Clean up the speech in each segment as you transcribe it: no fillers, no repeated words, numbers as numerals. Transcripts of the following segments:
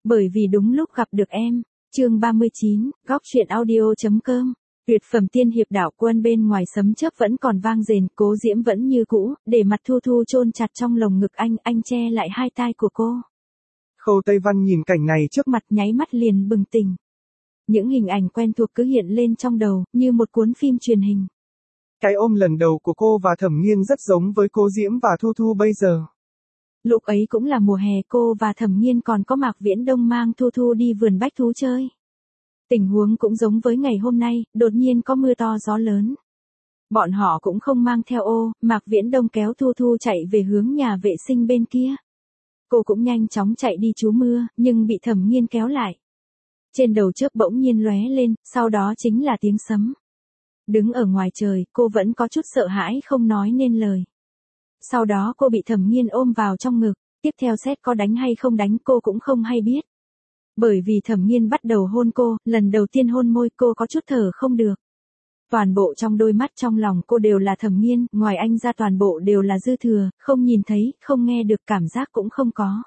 Bởi vì đúng lúc gặp được em. Chương 39, góc truyện audio.com. Tuyệt phẩm tiên hiệp đảo quân bên ngoài sấm chớp vẫn còn vang rền, Cố Diễm vẫn như cũ, để mặt Thu Thu chôn chặt trong lồng ngực anh che lại hai tai của cô. Khâu Tây Văn nhìn cảnh này trước Mặt nháy mắt liền bừng tỉnh. Những hình ảnh quen thuộc cứ hiện lên trong đầu, như một cuốn phim truyền hình. cái ôm lần đầu của cô và Thẩm Nghiên rất giống với Cố Diễm và Thu Thu bây giờ. Lúc ấy cũng là mùa hè, cô và Thẩm Nghiên còn có Mạc Viễn Đông mang Thu Thu đi vườn bách thú chơi. Tình huống cũng giống với ngày hôm nay, đột nhiên có mưa to gió lớn. Bọn họ cũng không mang theo ô, Mạc Viễn Đông kéo Thu Thu chạy về hướng nhà vệ sinh bên kia. Cô cũng nhanh chóng chạy đi trú mưa, nhưng bị Thẩm Nghiên kéo lại. Trên đầu chớp bỗng nhiên lóe lên, sau đó chính là tiếng sấm. Đứng ở ngoài trời, cô vẫn có chút sợ hãi không nói nên lời. Sau đó cô bị Thẩm Nghiên ôm vào trong ngực, tiếp theo xét có đánh hay không đánh cô cũng không hay biết. Bởi vì Thẩm Nghiên bắt đầu hôn cô, lần đầu tiên hôn môi cô có chút thở không được. Toàn bộ trong đôi mắt trong lòng cô đều là Thẩm Nghiên, ngoài anh ra toàn bộ đều là dư thừa, không nhìn thấy, không nghe được, cảm giác cũng không có.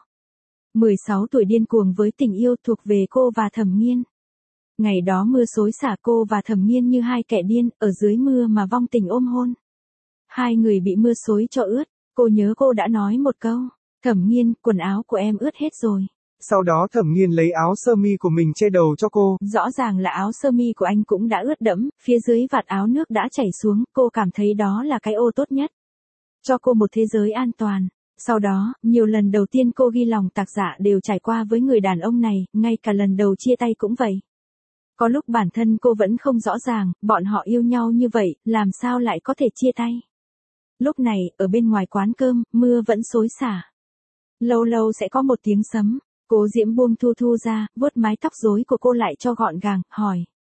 16 tuổi điên cuồng với tình yêu thuộc về cô và Thẩm Nghiên. Ngày đó mưa xối xả, cô và Thẩm Nghiên như hai kẻ điên, ở dưới mưa mà vong tình ôm hôn. Hai người bị mưa xối cho ướt, cô nhớ cô đã nói một câu, Thẩm Nghiên, quần áo của em ướt hết rồi. Sau đó Thẩm Nghiên lấy áo sơ mi của mình che đầu cho cô. Rõ ràng là áo sơ mi của anh cũng đã ướt đẫm, phía dưới vạt áo nước đã chảy xuống, cô cảm thấy đó là cái ô tốt nhất. Cho cô một thế giới an toàn. Sau đó, nhiều lần đầu tiên cô ghi lòng tạc dạ đều trải qua với người đàn ông này, ngay cả lần đầu chia tay cũng vậy. Có lúc bản thân cô vẫn không rõ ràng, bọn họ yêu nhau như vậy, làm sao lại có thể chia tay. Lúc này, ở bên ngoài quán cơm, mưa vẫn xối xả. Lâu lâu sẽ có một tiếng sấm. Cố Diễm buông Thu Thu ra, vuốt mái tóc rối của cô lại cho gọn gàng, hỏi.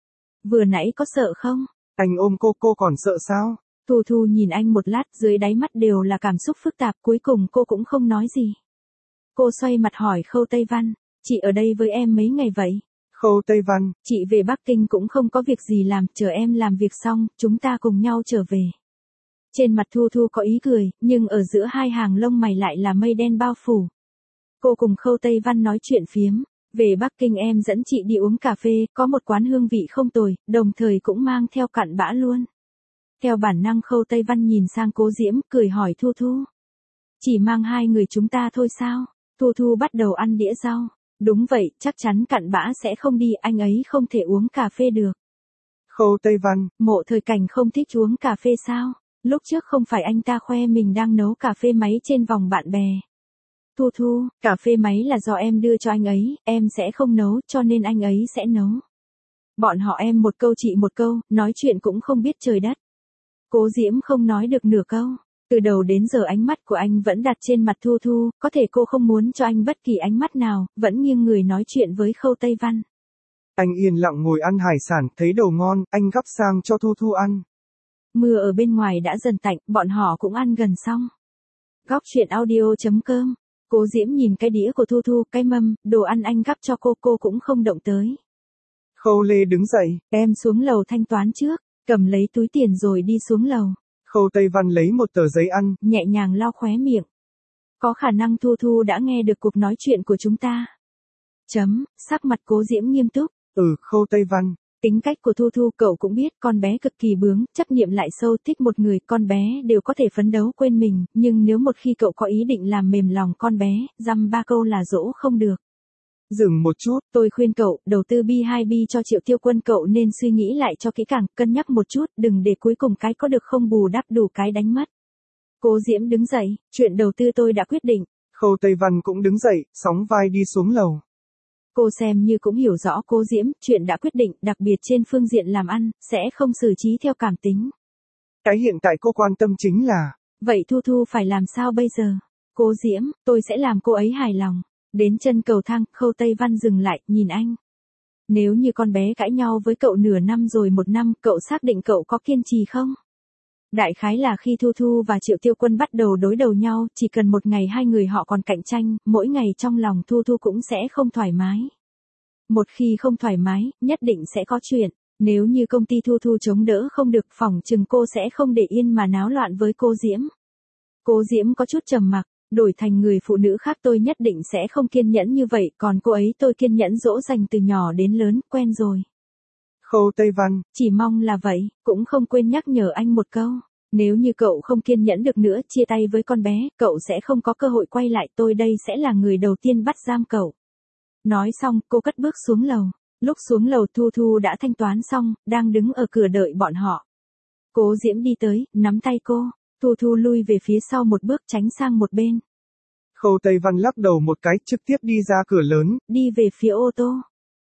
Vừa nãy có sợ không? Anh ôm cô còn sợ sao? Thu Thu nhìn anh một lát, dưới đáy mắt đều là cảm xúc phức tạp, cuối cùng cô cũng không nói gì. Cô xoay mặt hỏi Khâu Tây Văn, chị ở đây với em mấy ngày vậy? Khâu Tây Văn, chị về Bắc Kinh cũng không có việc gì làm, chờ em làm việc xong, chúng ta cùng nhau trở về. Trên mặt Thu Thu có ý cười, nhưng ở giữa hai hàng lông mày lại là mây đen bao phủ. Cô cùng Khâu Tây Văn nói chuyện phiếm. Về Bắc Kinh em dẫn chị đi uống cà phê, có một quán hương vị không tồi, đồng thời cũng mang theo cặn bã luôn. Theo bản năng Khâu Tây Văn nhìn sang Cố Diễm, cười hỏi Thu Thu. Chỉ mang hai người chúng ta thôi sao? Thu Thu bắt đầu ăn đĩa rau. Đúng vậy, chắc chắn cặn bã sẽ không đi, anh ấy không thể uống cà phê được. Khâu Tây Văn, Mộ Thời Cảnh không thích uống cà phê sao? Lúc trước không phải anh ta khoe mình đang nấu cà phê máy trên vòng bạn bè. Thu Thu, cà phê máy là do em đưa cho anh ấy, em sẽ không nấu, cho nên anh ấy sẽ nấu. Bọn họ em một câu chị một câu, nói chuyện cũng không biết trời đất. Cố Diễm không nói được nửa câu. Từ đầu đến giờ ánh mắt của anh vẫn đặt trên mặt Thu Thu, có thể cô không muốn cho anh bất kỳ ánh mắt nào, vẫn nghiêng người nói chuyện với Khâu Tây Văn. Anh yên lặng ngồi ăn hải sản, thấy đồ ngon, anh gắp sang cho Thu Thu ăn. Mưa ở bên ngoài đã dần tạnh, bọn họ cũng ăn gần xong. Góc truyện audio.com. Cố Diễm nhìn cái đĩa của Thu Thu, cái mâm, đồ ăn anh gắp cho cô cũng không động tới. Khâu Lê đứng dậy. Em xuống lầu thanh toán trước, cầm lấy túi tiền rồi đi xuống lầu. Khâu Tây Văn lấy một tờ giấy ăn, nhẹ nhàng lau khóe miệng. Có khả năng Thu Thu đã nghe được cuộc nói chuyện của chúng ta. Sắc mặt Cố Diễm nghiêm túc. Khâu Tây Văn. Tính cách của Thu Thu cậu cũng biết, con bé cực kỳ bướng, chấp niệm lại sâu, thích một người, con bé đều có thể phấn đấu quên mình, nhưng nếu một khi cậu có ý định làm mềm lòng con bé, dăm ba câu là dỗ không được. Dừng một chút, tôi khuyên cậu, đầu tư B2B cho Triệu Tiêu Quân cậu nên suy nghĩ lại cho kỹ càng, cân nhắc một chút, đừng để cuối cùng cái có được không bù đắp đủ cái đánh mất. Cố Diễm đứng dậy, chuyện đầu tư tôi đã quyết định. Khâu Tây Văn cũng đứng dậy, sóng vai đi xuống lầu. Cô xem như cũng hiểu rõ Cố Diễm, chuyện đã quyết định, đặc biệt trên phương diện làm ăn, sẽ không xử trí theo cảm tính. Cái hiện tại cô quan tâm chính là. Vậy Thu Thu phải làm sao bây giờ? Cố Diễm, tôi sẽ làm cô ấy hài lòng. Đến chân cầu thang, Khâu Tây Văn dừng lại, nhìn anh. Nếu như con bé cãi nhau với cậu nửa năm rồi một năm, cậu xác định cậu có kiên trì không? Đại khái là khi Thu Thu và Triệu Tiêu Quân bắt đầu đối đầu nhau, chỉ cần một ngày hai người họ còn cạnh tranh, mỗi ngày trong lòng Thu Thu cũng sẽ không thoải mái. Một khi không thoải mái, nhất định sẽ có chuyện. Nếu như công ty Thu Thu chống đỡ không được, phỏng chừng cô sẽ không để yên mà náo loạn với Cố Diễm. Cố Diễm có chút trầm mặc, Đổi thành người phụ nữ khác tôi nhất định sẽ không kiên nhẫn như vậy, còn cô ấy tôi kiên nhẫn dỗ dành từ nhỏ đến lớn, quen rồi. Khâu Tây Văn. Chỉ mong là vậy, cũng không quên nhắc nhở anh một câu. Nếu như cậu không kiên nhẫn được nữa, chia tay với con bé, cậu sẽ không có cơ hội quay lại, tôi đây sẽ là người đầu tiên bắt giam cậu. Nói xong, cô cất bước xuống lầu. Lúc xuống lầu Thu Thu đã thanh toán xong, đang đứng ở cửa đợi bọn họ. Cố Diễm đi tới, nắm tay cô. Thu Thu lui về phía sau một bước, tránh sang một bên. Khâu Tây Văn lắc đầu một cái, trực tiếp đi ra cửa lớn. Đi về phía ô tô.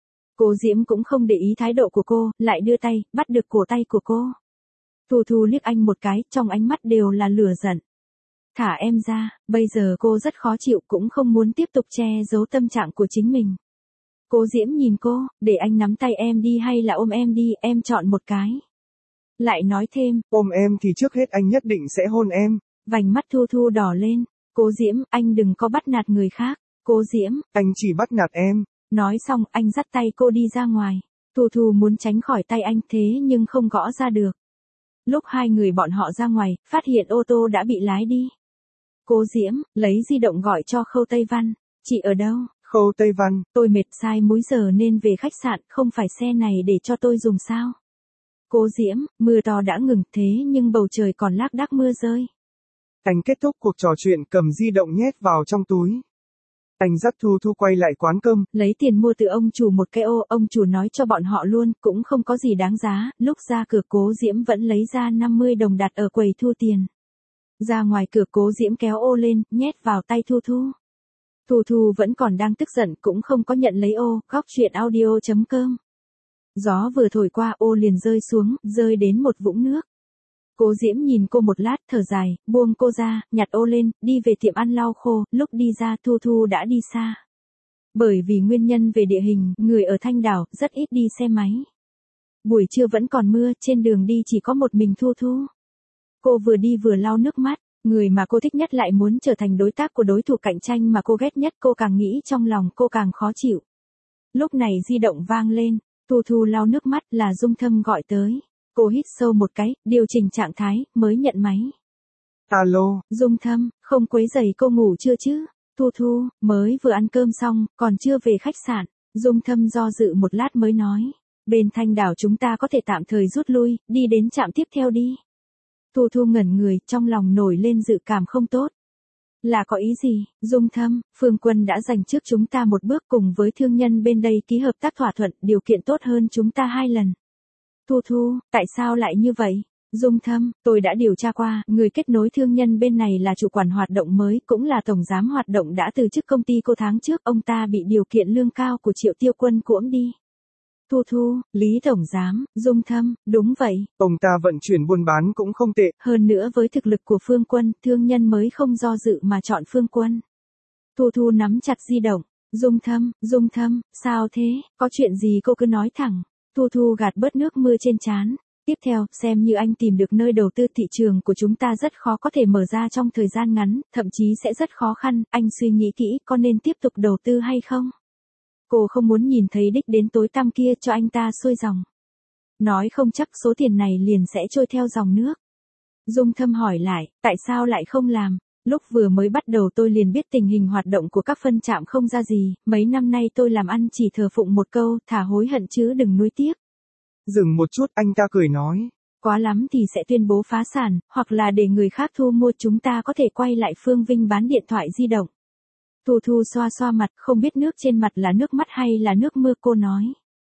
Cố Diễm cũng không để ý thái độ của cô, lại đưa tay, bắt được cổ tay của cô. Thu Thu liếc anh một cái, trong ánh mắt đều là lửa giận. Thả em ra, bây giờ cô rất khó chịu, cũng không muốn tiếp tục che giấu tâm trạng của chính mình. Cố Diễm nhìn cô, để anh nắm tay em đi hay là ôm em đi, em chọn một cái. Lại nói thêm, ôm em thì trước hết anh nhất định sẽ hôn em. Vành mắt Thu Thu đỏ lên. Cố Diễm, anh đừng có bắt nạt người khác. Cố Diễm, anh chỉ bắt nạt em. Nói xong, anh dắt tay cô đi ra ngoài. Thu Thu muốn tránh khỏi tay anh thế nhưng không gõ ra được. Lúc hai người bọn họ ra ngoài, phát hiện ô tô đã bị lái đi. Cố Diễm, lấy di động gọi cho Khâu Tây Văn. Chị ở đâu? Khâu Tây Văn. Tôi mệt sai múi giờ nên về khách sạn, không phải xe này để cho tôi dùng sao? Cố Diễm, mưa to đã ngừng thế nhưng bầu trời còn lác đác mưa rơi. Anh kết thúc cuộc trò chuyện, cầm di động nhét vào trong túi. Anh dắt Thu Thu quay lại quán cơm. Lấy tiền mua từ ông chủ một cái ô, ông chủ nói cho bọn họ luôn, cũng không có gì đáng giá. Lúc ra cửa Cố Diễm vẫn lấy ra 50 đồng đặt ở quầy thu tiền. Ra ngoài cửa Cố Diễm kéo ô lên, nhét vào tay Thu Thu. Thu Thu vẫn còn đang tức giận, cũng không có nhận lấy ô. Góc chuyện audio.com. Gió vừa thổi qua, ô liền rơi xuống, rơi đến một vũng nước. Cố Diễm nhìn cô một lát, thở dài, buông cô ra, nhặt ô lên, đi về tiệm ăn lau khô. Lúc đi ra Thu Thu đã đi xa. Bởi vì nguyên nhân về địa hình, người ở Thanh Đảo rất ít đi xe máy. Buổi trưa vẫn còn mưa, trên đường đi chỉ có một mình Thu Thu. Cô vừa đi vừa lau nước mắt, người mà cô thích nhất lại muốn trở thành đối tác của đối thủ cạnh tranh mà cô ghét nhất, cô càng nghĩ trong lòng cô càng khó chịu. Lúc này di động vang lên, Thu Thu lau nước mắt, là Dung Thâm gọi tới. Cô hít sâu một cái, điều chỉnh trạng thái, mới nhận máy. Alo. Dung Thâm, không quấy rầy cô ngủ chưa chứ? Thu Thu, mới vừa ăn cơm xong, còn chưa về khách sạn. Dung Thâm do dự một lát mới nói. Bên Thanh Đảo chúng ta có thể tạm thời rút lui, đi đến trạm tiếp theo đi. Thu Thu ngẩn người, trong lòng nổi lên dự cảm không tốt. Là có ý gì? Dung Thâm, Phương Quân đã giành trước chúng ta một bước, cùng với thương nhân bên đây ký hợp tác thỏa thuận, điều kiện tốt hơn chúng ta 2 lần. Thu Thu, tại sao lại như vậy? Dung Thâm, tôi đã điều tra qua, người kết nối thương nhân bên này là chủ quản hoạt động mới, cũng là tổng giám hoạt động đã từ chức công ty cô tháng trước, ông ta bị điều kiện lương cao của Triệu Tiêu Quân cuỗm đi. Thu Thu, Lý tổng giám, Dung Thâm, đúng vậy. Ông ta vận chuyển buôn bán cũng không tệ. Hơn nữa với thực lực của Phương Quân, thương nhân mới không do dự mà chọn Phương Quân. Thu Thu nắm chặt di động. Dung Thâm, sao thế, có chuyện gì cô cứ nói thẳng. Thu Thu gạt bớt nước mưa trên trán. Tiếp theo, xem như anh tìm được nơi đầu tư, thị trường của chúng ta rất khó có thể mở ra trong thời gian ngắn, thậm chí sẽ rất khó khăn, anh suy nghĩ kỹ có nên tiếp tục đầu tư hay không? Cô không muốn nhìn thấy đích đến tối tăm kia cho anh ta xuôi dòng. Nói không chắc số tiền này liền sẽ trôi theo dòng nước. Dung Thâm hỏi lại, tại sao lại không làm? Lúc vừa mới bắt đầu tôi liền biết tình hình hoạt động của các phân trạm không ra gì, mấy năm nay tôi làm ăn chỉ thờ phụng một câu, thả hối hận chứ đừng nuối tiếc. Dừng một chút, anh ta cười nói. Quá lắm thì sẽ tuyên bố phá sản, hoặc là để người khác thu mua, chúng ta có thể quay lại Phương Vinh bán điện thoại di động. Thu Thu xoa xoa mặt, không biết nước trên mặt là nước mắt hay là nước mưa, cô nói.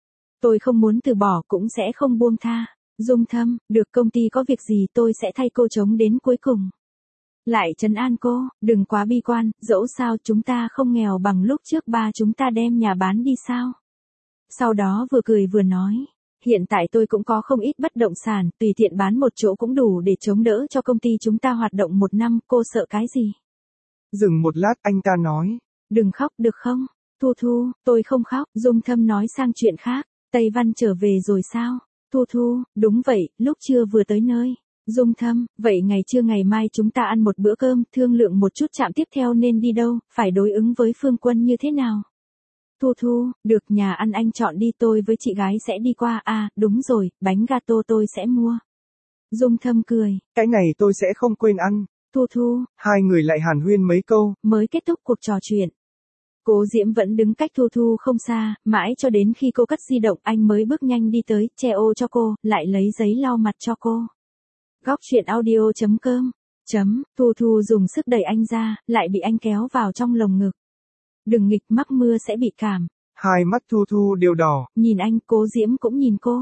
Tôi không muốn từ bỏ, cũng sẽ không buông tha. Dung Thâm, được, công ty có việc gì tôi sẽ thay cô chống đến cuối cùng. Lại trấn an cô, đừng quá bi quan, dẫu sao chúng ta không nghèo bằng lúc trước ba chúng ta đem nhà bán đi sao. Sau đó vừa cười vừa nói, hiện tại tôi cũng có không ít bất động sản, tùy tiện bán một chỗ cũng đủ để chống đỡ cho công ty chúng ta hoạt động 1 năm, cô sợ cái gì? Dừng một lát, anh ta nói. Đừng khóc được không? Thu Thu, tôi không khóc. Dung Thâm nói sang chuyện khác. Tây Văn trở về rồi sao? Thu Thu, đúng vậy, lúc trưa vừa tới nơi. Dung Thâm, vậy ngày trưa ngày mai chúng ta ăn một bữa cơm, thương lượng một chút trạm tiếp theo nên đi đâu, phải đối ứng với Phương Quân như thế nào? Thu Thu, được, nhà ăn anh chọn đi, tôi với chị gái sẽ đi qua, à, đúng rồi, bánh gato tôi sẽ mua. Dung Thâm cười. Cái này tôi sẽ không quên ăn. Thu Thu. Hai người lại hàn huyên mấy câu. Mới kết thúc cuộc trò chuyện. Cố Diễm vẫn đứng cách Thu Thu không xa, mãi cho đến khi cô cất di động anh mới bước nhanh đi tới, che ô cho cô, lại lấy giấy lau mặt cho cô. Góc truyện audio.com. Thu Thu dùng sức đẩy anh ra, lại bị anh kéo vào trong lồng ngực. Đừng nghịch, mắc mưa sẽ bị cảm. Hai mắt Thu Thu đều đỏ. Nhìn anh, Cố Diễm cũng nhìn cô.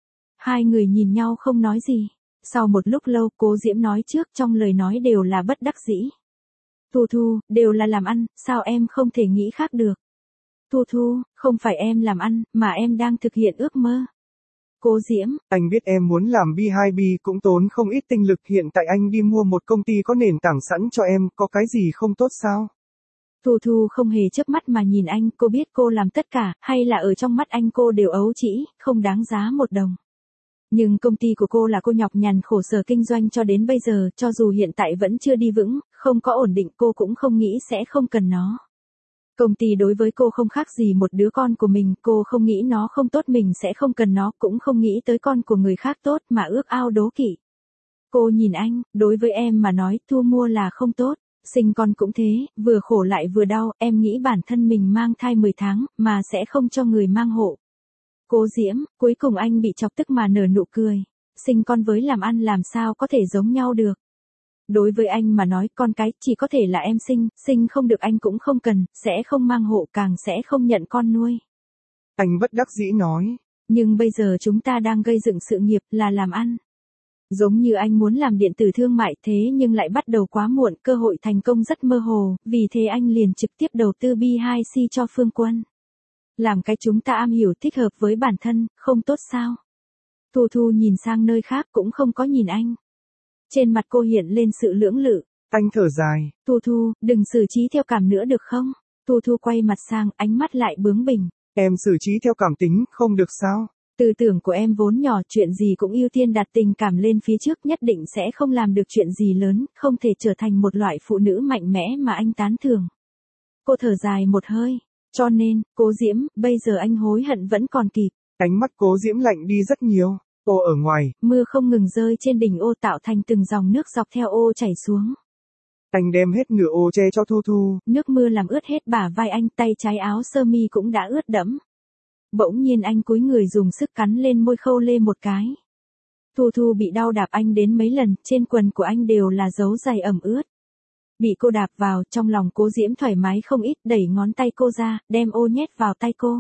Hai người nhìn nhau không nói gì. Sau một lúc lâu, Cố Diễm nói trước, trong lời nói đều là bất đắc dĩ. Thu Thu, đều là làm ăn, sao em không thể nghĩ khác được? Thu Thu, không phải em làm ăn, mà em đang thực hiện ước mơ. Cố Diễm. Anh biết em muốn làm B2B cũng tốn không ít tinh lực, hiện tại anh đi mua một công ty có nền tảng sẵn cho em, có cái gì không tốt sao? Thu Thu không hề chớp mắt mà nhìn anh, cô biết cô làm tất cả, hay là ở trong mắt anh cô đều ấu trĩ, không đáng giá một đồng. Nhưng công ty của cô là cô nhọc nhằn khổ sở kinh doanh cho đến bây giờ, cho dù hiện tại vẫn chưa đi vững, không có ổn định, cô cũng không nghĩ sẽ không cần nó. Công ty đối với cô không khác gì một đứa con của mình, cô không nghĩ nó không tốt mình sẽ không cần nó, cũng không nghĩ tới con của người khác tốt mà ước ao đố kỵ. Cô nhìn anh, đối với em mà nói, thu mua là không tốt. Sinh con cũng thế, vừa khổ lại vừa đau, em nghĩ bản thân mình mang thai 10 tháng, mà sẽ không cho người mang hộ. Cố Diễm, cuối cùng anh bị chọc tức mà nở nụ cười. Sinh con với làm ăn làm sao có thể giống nhau được. Đối với anh mà nói, con cái chỉ có thể là em sinh không được anh cũng không cần, sẽ không mang hộ, càng sẽ không nhận con nuôi. Anh bất đắc dĩ nói. Nhưng bây giờ chúng ta đang gây dựng sự nghiệp là làm ăn. Giống như anh muốn làm điện tử thương mại thế nhưng lại bắt đầu quá muộn, cơ hội thành công rất mơ hồ, vì thế anh liền trực tiếp đầu tư B2C cho Phương Quân. Làm cái chúng ta am hiểu thích hợp với bản thân, không tốt sao? Thu Thu nhìn sang nơi khác cũng không có nhìn anh. Trên mặt cô hiện lên sự lưỡng lự. Anh thở dài. Thu Thu, đừng xử trí theo cảm nữa được không? Thu Thu quay mặt sang, ánh mắt lại bướng bỉnh. Em xử trí theo cảm tính, không được sao? Tư tưởng của em vốn nhỏ, chuyện gì cũng ưu tiên đặt tình cảm lên phía trước, nhất định sẽ không làm được chuyện gì lớn, không thể trở thành một loại phụ nữ mạnh mẽ mà anh tán thưởng. Cô thở dài một hơi. Cho nên, Cố Diễm, bây giờ anh hối hận vẫn còn kịp. Ánh mắt Cố Diễm lạnh đi rất nhiều. Ô ở ngoài. Mưa không ngừng rơi trên đỉnh ô tạo thành từng dòng nước dọc theo ô chảy xuống. Anh đem hết nửa ô che cho Thu Thu. Nước mưa làm ướt hết bả vai anh, tay trái áo sơ mi cũng đã ướt đẫm. Bỗng nhiên anh cúi người dùng sức cắn lên môi khâu lê một cái. Thu Thu bị đau đạp anh đến mấy lần, trên quần của anh đều là dấu giày ẩm ướt. Bị cô đạp vào, trong lòng Cố Diễm thoải mái không ít, đẩy ngón tay cô ra, đem ô nhét vào tay cô.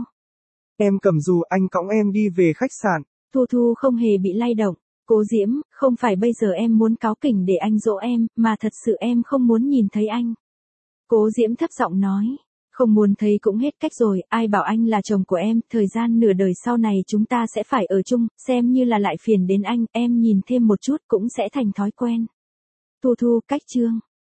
Em cầm dù, anh cõng em đi về khách sạn. Thu Thu không hề bị lay động. Cố Diễm, không phải bây giờ em muốn cáu kỉnh để anh dỗ em, mà thật sự em không muốn nhìn thấy anh. Cố Diễm thấp giọng nói. Không muốn thấy cũng hết cách rồi, ai bảo anh là chồng của em, thời gian nửa đời sau này chúng ta sẽ phải ở chung, xem như là lại phiền đến anh, em nhìn thêm một chút cũng sẽ thành thói quen. Thu Thu, cách chương.